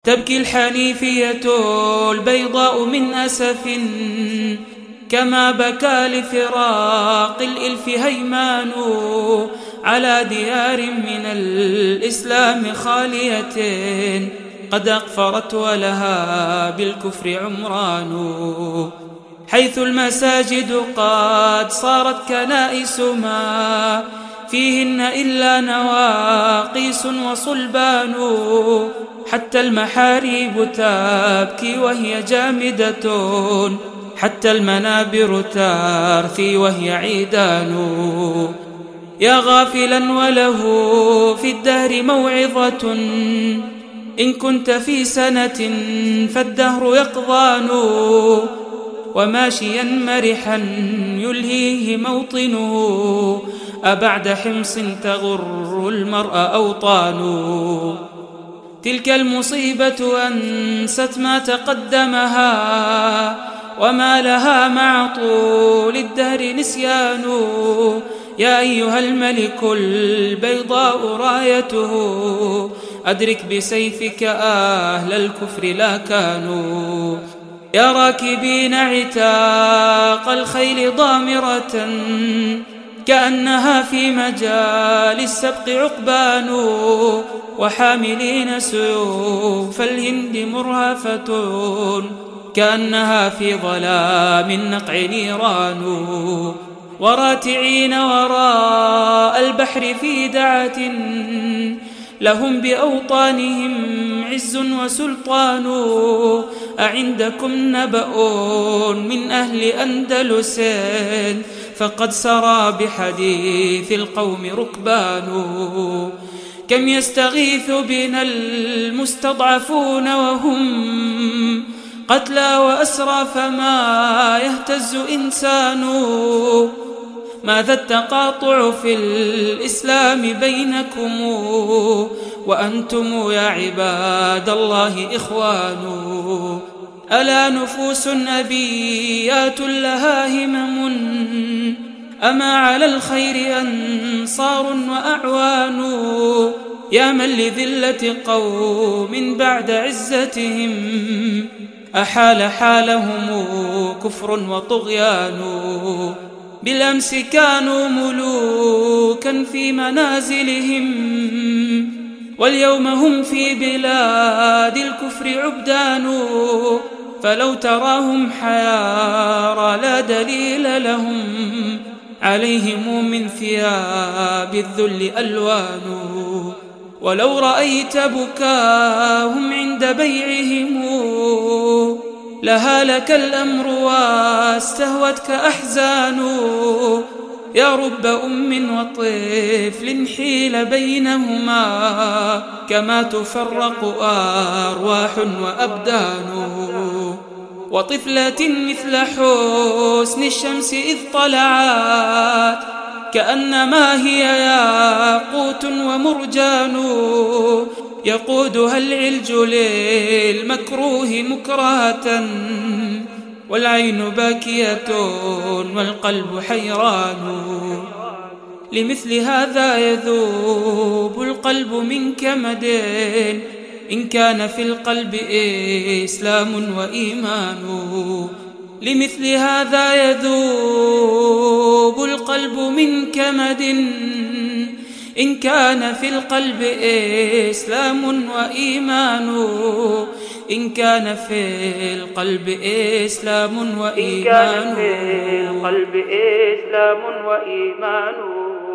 تبكي الحنيفية البيضاء من أسف كما بكى لفراق الإلف هيمان على ديار من الإسلام خالية قد أقفرت ولها بالكفر عمران، حيث المساجد قد صارت كنائس ما فيهن إلا نواقيس وصلبان، حتى المحاريب تبكي وهي جامدة، حتى المنابر ترثي وهي عيدان. يا غافلا وله في الدهر موعظة، إن كنت في سنة فالدهر يقضان، وماشيا مرحا يلهيه موطنه أبعد حمص تغر المرء أوطان. تلك المصيبة أنست ما تقدمها، وما لها مع طول الدهر نسيان. يا أيها الملك البيضاء رايته، أدرك بسيفك أهل الكفر لا كانوا. يا راكبين عتاق الخيل ضامرة، كأنها في مجال السبق عقبان، وحاملين سيوف الهند مرهفة، كأنها في ظلام النقع نيران، وراتعين وراء البحر في دعة، لهم بأوطانهم عز وسلطان. أعندكم نبأ من أهل أندلس، فقد سرى بحديث القوم ركبان. كم يستغيث بنا المستضعفون وهم قتلى وأسرى، فما يهتز إنسان. ماذا التقاطع في الإسلام بينكم، وأنتم يا عباد الله إخوان. ألا نفوس أبيات لها همم، أما على الخير أنصار وأعوان. يا من لذلة قوم بعد عزتهم أحال حالهم كفر وطغيان. بالأمس كانوا ملوكا في منازلهم، واليوم هم في بلاد الكفر عبدان. فلو تراهم حيارى لا دليل لهم، عليهم من ثياب الذل ألوان. ولو رأيت بكاهم عند بيعهم، لهالك الأمر واستهوتك أحزان. يا رب أم وطفل حيل بينهما، كما تفرق أرواح وأبدان. وطفلة مثل حسن الشمس إذ طلعت، كأنما هي ياقوت ومرجان. يقودها العلج للمكروه مكرهة، والعين باكية والقلب حيران. لمثل هذا يذوب القلب من كمد، إن كان في القلب إسلام وإيمان. لمثل هذا يذوب القلب من كمد، إن كان في القلب إسلام وإيمان. إن كان في القلب إسلام وإيمان.